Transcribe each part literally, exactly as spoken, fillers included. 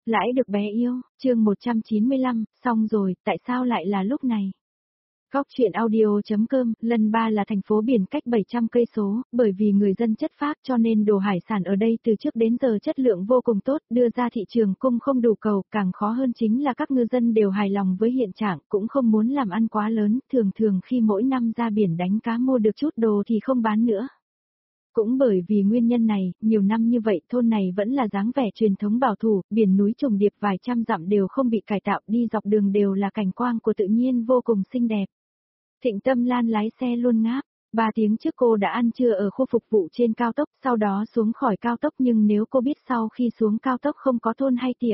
Lãi được bé yêu, chương một trăm chín mươi lăm, xong rồi, tại sao lại là lúc này? Góc truyện audio.com, lần ba là thành phố biển cách bảy trăm cây số, bởi vì người dân chất phác cho nên đồ hải sản ở đây từ trước đến giờ chất lượng vô cùng tốt, đưa ra thị trường cung không đủ cầu, càng khó hơn chính là các ngư dân đều hài lòng với hiện trạng, cũng không muốn làm ăn quá lớn, thường thường khi mỗi năm ra biển đánh cá mua được chút đồ thì không bán nữa. Cũng bởi vì nguyên nhân này, nhiều năm như vậy thôn này vẫn là dáng vẻ truyền thống bảo thủ, biển núi trùng điệp vài trăm dặm đều không bị cải tạo, đi dọc đường đều là cảnh quang của tự nhiên vô cùng xinh đẹp. Thịnh Tâm Lan lái xe luôn ngáp, ba tiếng trước cô đã ăn trưa ở khu phục vụ trên cao tốc, sau đó xuống khỏi cao tốc nhưng nếu cô biết sau khi xuống cao tốc không có thôn hay tiệm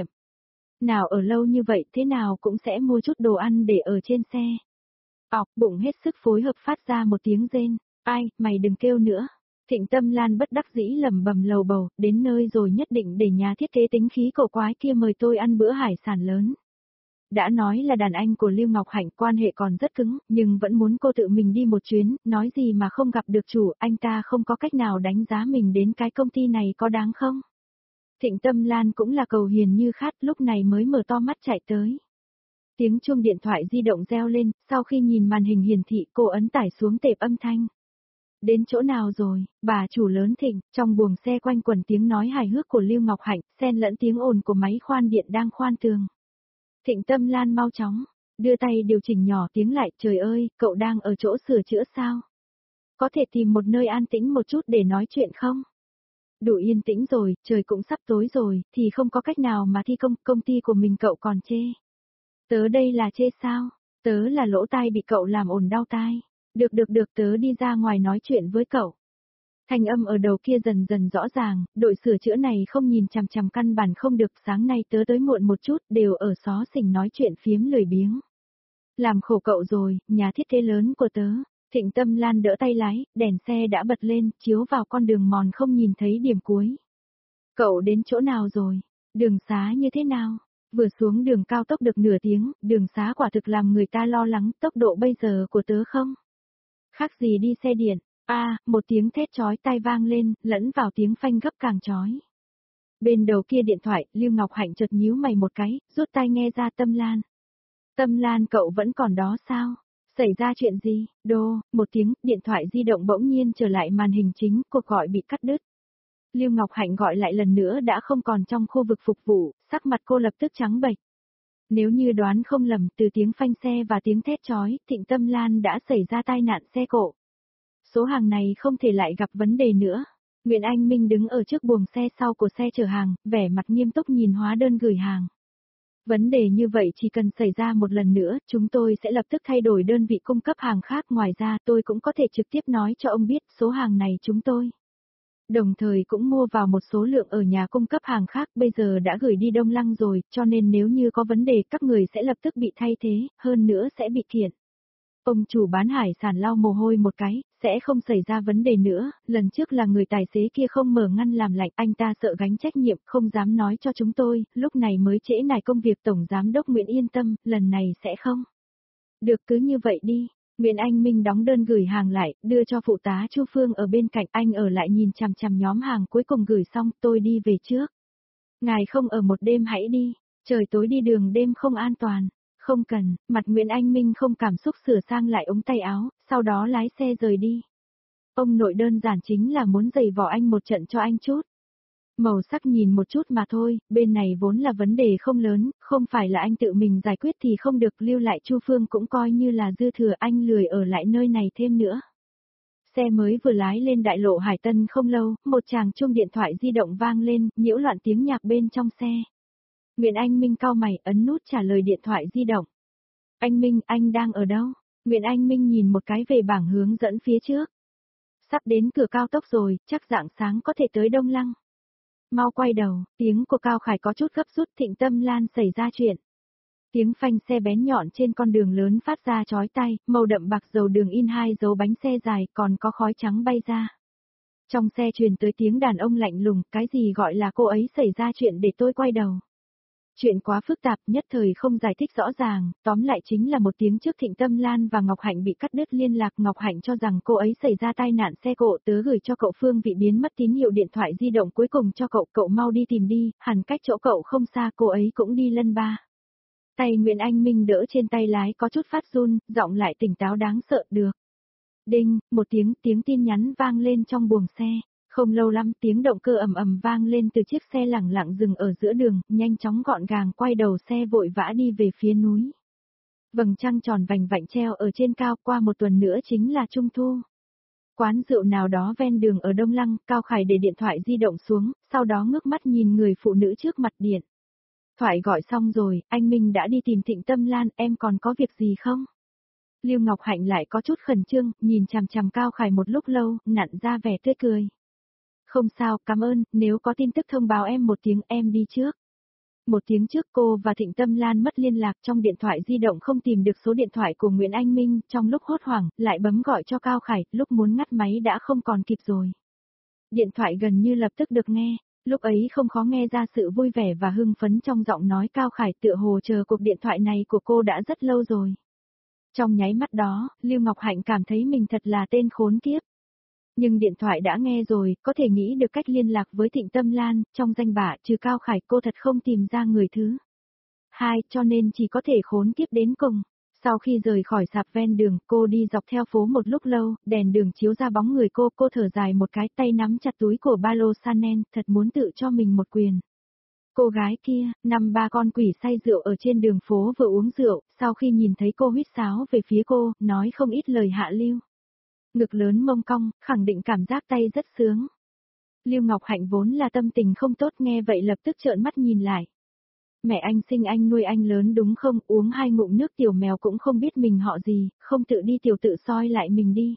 nào ở lâu như vậy thế nào cũng sẽ mua chút đồ ăn để ở trên xe. Ọc, bụng hết sức phối hợp phát ra một tiếng rên, ai, mày đừng kêu nữa. Thịnh Tâm Lan bất đắc dĩ lẩm bẩm lầu bầu, đến nơi rồi nhất định để nhà thiết kế tính khí cổ quái kia mời tôi ăn bữa hải sản lớn. Đã nói là đàn anh của Lưu Ngọc Hạnh quan hệ còn rất cứng, nhưng vẫn muốn cô tự mình đi một chuyến, nói gì mà không gặp được chủ, anh ta không có cách nào đánh giá mình đến cái công ty này có đáng không? Thịnh Tâm Lan cũng là cầu hiền như khát, lúc này mới mở to mắt chạy tới. Tiếng chuông điện thoại di động reo lên, sau khi nhìn màn hình hiển thị cô ấn tải xuống tệp âm thanh. Đến chỗ nào rồi, bà chủ lớn Thịnh, trong buồng xe quanh quẩn tiếng nói hài hước của Lưu Ngọc Hạnh, xen lẫn tiếng ồn của máy khoan điện đang khoan tường. Thịnh Tâm Lan mau chóng, đưa tay điều chỉnh nhỏ tiếng lại, trời ơi, cậu đang ở chỗ sửa chữa sao? Có thể tìm một nơi an tĩnh một chút để nói chuyện không? Đủ yên tĩnh rồi, trời cũng sắp tối rồi, thì không có cách nào mà thi công, công ty của mình cậu còn chê. Tớ đây là chê sao? Tớ là lỗ tai bị cậu làm ồn đau tai. Được được được tớ đi ra ngoài nói chuyện với cậu. Thanh âm ở đầu kia dần dần rõ ràng, đội sửa chữa này không nhìn chằm chằm căn bản không được, sáng nay tớ tới muộn một chút, đều ở xó xỉnh nói chuyện phiếm lười biếng. Làm khổ cậu rồi, nhà thiết kế lớn của tớ. Thịnh Tâm Lan đỡ tay lái, đèn xe đã bật lên, chiếu vào con đường mòn không nhìn thấy điểm cuối. Cậu đến chỗ nào rồi? Đường xá như thế nào? Vừa xuống đường cao tốc được nửa tiếng, đường xá quả thực làm người ta lo lắng, tốc độ bây giờ của tớ không? Khác gì đi xe điện, a à, một tiếng thét chói tai vang lên, lẫn vào tiếng phanh gấp càng chói. Bên đầu kia điện thoại, Lưu Ngọc Hạnh chợt nhíu mày một cái, rút tai nghe ra. Tâm Lan. Tâm Lan cậu vẫn còn đó sao? Xảy ra chuyện gì? Đô, một tiếng, điện thoại di động bỗng nhiên trở lại màn hình chính, cuộc gọi bị cắt đứt. Lưu Ngọc Hạnh gọi lại lần nữa đã không còn trong khu vực phục vụ, sắc mặt cô lập tức trắng bệch. Nếu như đoán không lầm, từ tiếng phanh xe và tiếng thét chói, Thịnh Tâm Lan đã xảy ra tai nạn xe cộ. Số hàng này không thể lại gặp vấn đề nữa. Nguyễn Anh Minh đứng ở trước buồng xe sau của xe chở hàng, vẻ mặt nghiêm túc nhìn hóa đơn gửi hàng. Vấn đề như vậy chỉ cần xảy ra một lần nữa, chúng tôi sẽ lập tức thay đổi đơn vị cung cấp hàng khác. Ngoài ra tôi cũng có thể trực tiếp nói cho ông biết số hàng này chúng tôi. Đồng thời cũng mua vào một số lượng ở nhà cung cấp hàng khác, bây giờ đã gửi đi Đông Lăng rồi, cho nên nếu như có vấn đề các người sẽ lập tức bị thay thế, hơn nữa sẽ bị kiện. Ông chủ bán hải sản lau mồ hôi một cái, sẽ không xảy ra vấn đề nữa, lần trước là người tài xế kia không mở ngăn làm lạnh, anh ta sợ gánh trách nhiệm, không dám nói cho chúng tôi, lúc này mới trễ nải công việc. Tổng giám đốc Nguyễn yên tâm, lần này sẽ không. Được cứ như vậy đi. Nguyễn Anh Minh đóng đơn gửi hàng lại, đưa cho phụ tá Chu Phương ở bên cạnh, anh ở lại nhìn chằm chằm nhóm hàng cuối cùng gửi xong, tôi đi về trước. Ngài không ở một đêm hãy đi, trời tối đi đường đêm không an toàn. Không cần, mặt Nguyễn Anh Minh không cảm xúc sửa sang lại ống tay áo, sau đó lái xe rời đi. Ông nội đơn giản chính là muốn giày vò anh một trận cho anh chút. Màu sắc nhìn một chút mà thôi, bên này vốn là vấn đề không lớn, không phải là anh tự mình giải quyết thì không được, lưu lại Chu Phương cũng coi như là dư thừa, anh lười ở lại nơi này thêm nữa. Xe mới vừa lái lên đại lộ Hải Tân không lâu, một chàng chuông điện thoại di động vang lên, nhiễu loạn tiếng nhạc bên trong xe. Nguyễn Anh Minh cau mày, ấn nút trả lời điện thoại di động. Anh Minh, anh đang ở đâu? Nguyễn Anh Minh nhìn một cái về bảng hướng dẫn phía trước. Sắp đến cửa cao tốc rồi, chắc rạng sáng có thể tới Đông Lăng. Mau quay đầu, tiếng của Cao Khải có chút gấp rút. Thịnh Tâm Lan xảy ra chuyện. Tiếng phanh xe bén nhọn trên con đường lớn phát ra chói tai, màu đậm bạc dầu đường in hai dấu bánh xe dài, còn có khói trắng bay ra. Trong xe truyền tới tiếng đàn ông lạnh lùng, cái gì gọi là cô ấy xảy ra chuyện để tôi quay đầu. Chuyện quá phức tạp, nhất thời không giải thích rõ ràng, tóm lại chính là một tiếng trước Thịnh Tâm Lan và Ngọc Hạnh bị cắt đứt liên lạc. Ngọc Hạnh cho rằng cô ấy xảy ra tai nạn xe cộ, tớ gửi cho cậu phương vị biến mất tín hiệu điện thoại di động cuối cùng cho cậu, cậu mau đi tìm đi, hẳn cách chỗ cậu không xa, cô ấy cũng đi lân ba. Tay Nguyễn Anh Minh đỡ trên tay lái có chút phát run, giọng lại tỉnh táo đáng sợ. Được. Đinh, một tiếng, tiếng tin nhắn vang lên trong buồng xe. Không lâu lắm tiếng động cơ ầm ầm vang lên từ chiếc xe lẳng lặng dừng ở giữa đường, nhanh chóng gọn gàng quay đầu xe vội vã đi về phía núi. Vầng trăng tròn vành vạnh treo ở trên cao, qua một tuần nữa chính là Trung Thu. Quán rượu nào đó ven đường ở Đông Lăng, Cao Khải để điện thoại di động xuống, sau đó ngước mắt nhìn người phụ nữ trước mặt điện. Thoại gọi xong rồi, anh Minh đã đi tìm Thịnh Tâm Lan, em còn có việc gì không? Lưu Ngọc Hạnh lại có chút khẩn trương, nhìn chằm chằm Cao Khải một lúc lâu, nặn ra vẻ tươi cười. Không sao, cảm ơn, nếu có tin tức thông báo em một tiếng, em đi trước. Một tiếng trước cô và Thịnh Tâm Lan mất liên lạc, trong điện thoại di động không tìm được số điện thoại của Nguyễn Anh Minh, trong lúc hốt hoảng, lại bấm gọi cho Cao Khải, lúc muốn ngắt máy đã không còn kịp rồi. Điện thoại gần như lập tức được nghe, lúc ấy không khó nghe ra sự vui vẻ và hưng phấn trong giọng nói Cao Khải, tựa hồ chờ cuộc điện thoại này của cô đã rất lâu rồi. Trong nháy mắt đó, Lưu Ngọc Hạnh cảm thấy mình thật là tên khốn kiếp. Nhưng điện thoại đã nghe rồi, có thể nghĩ được cách liên lạc với Thịnh Tâm Lan, trong danh bạ trừ Cao Khải cô thật không tìm ra người thứ hai, cho nên chỉ có thể khốn kiếp đến cùng. Sau khi rời khỏi sạp ven đường, cô đi dọc theo phố một lúc lâu, đèn đường chiếu ra bóng người cô, cô thở dài một cái, tay nắm chặt túi của ba lô Chanel, thật muốn tự cho mình một quyền. Cô gái kia, năm ba con quỷ say rượu ở trên đường phố vừa uống rượu, sau khi nhìn thấy cô huýt sáo về phía cô, nói không ít lời hạ lưu. Ngực lớn mông cong, khẳng định cảm giác tay rất sướng. Lưu Ngọc Hạnh vốn là tâm tình không tốt, nghe vậy lập tức trợn mắt nhìn lại. Mẹ anh sinh anh nuôi anh lớn đúng không, uống hai ngụm nước tiểu mèo cũng không biết mình họ gì, không tự đi tiểu tự soi lại mình đi.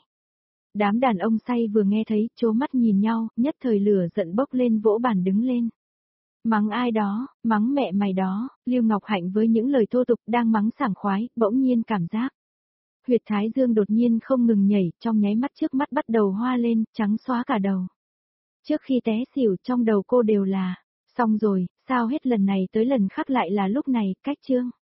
Đám đàn ông say vừa nghe thấy, trố mắt nhìn nhau, nhất thời lửa giận bốc lên vỗ bàn đứng lên. Mắng ai đó, mắng mẹ mày đó, Lưu Ngọc Hạnh với những lời thô tục đang mắng sảng khoái, bỗng nhiên cảm giác. Huyệt thái dương đột nhiên không ngừng nhảy, trong nháy mắt trước mắt bắt đầu hoa lên, trắng xóa cả đầu. Trước khi té xỉu trong đầu cô đều là, xong rồi, sao hết lần này tới lần khác lại là lúc này, cách chương.